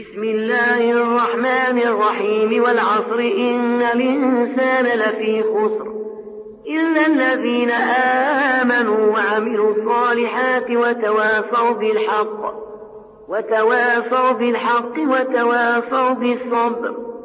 بسم الله الرحمن الرحيم والعصر إن الإنسان لفي خسر إلا الذين آمنوا وعملوا الصالحات وتواصوا بالحق وتواصوا بالصبر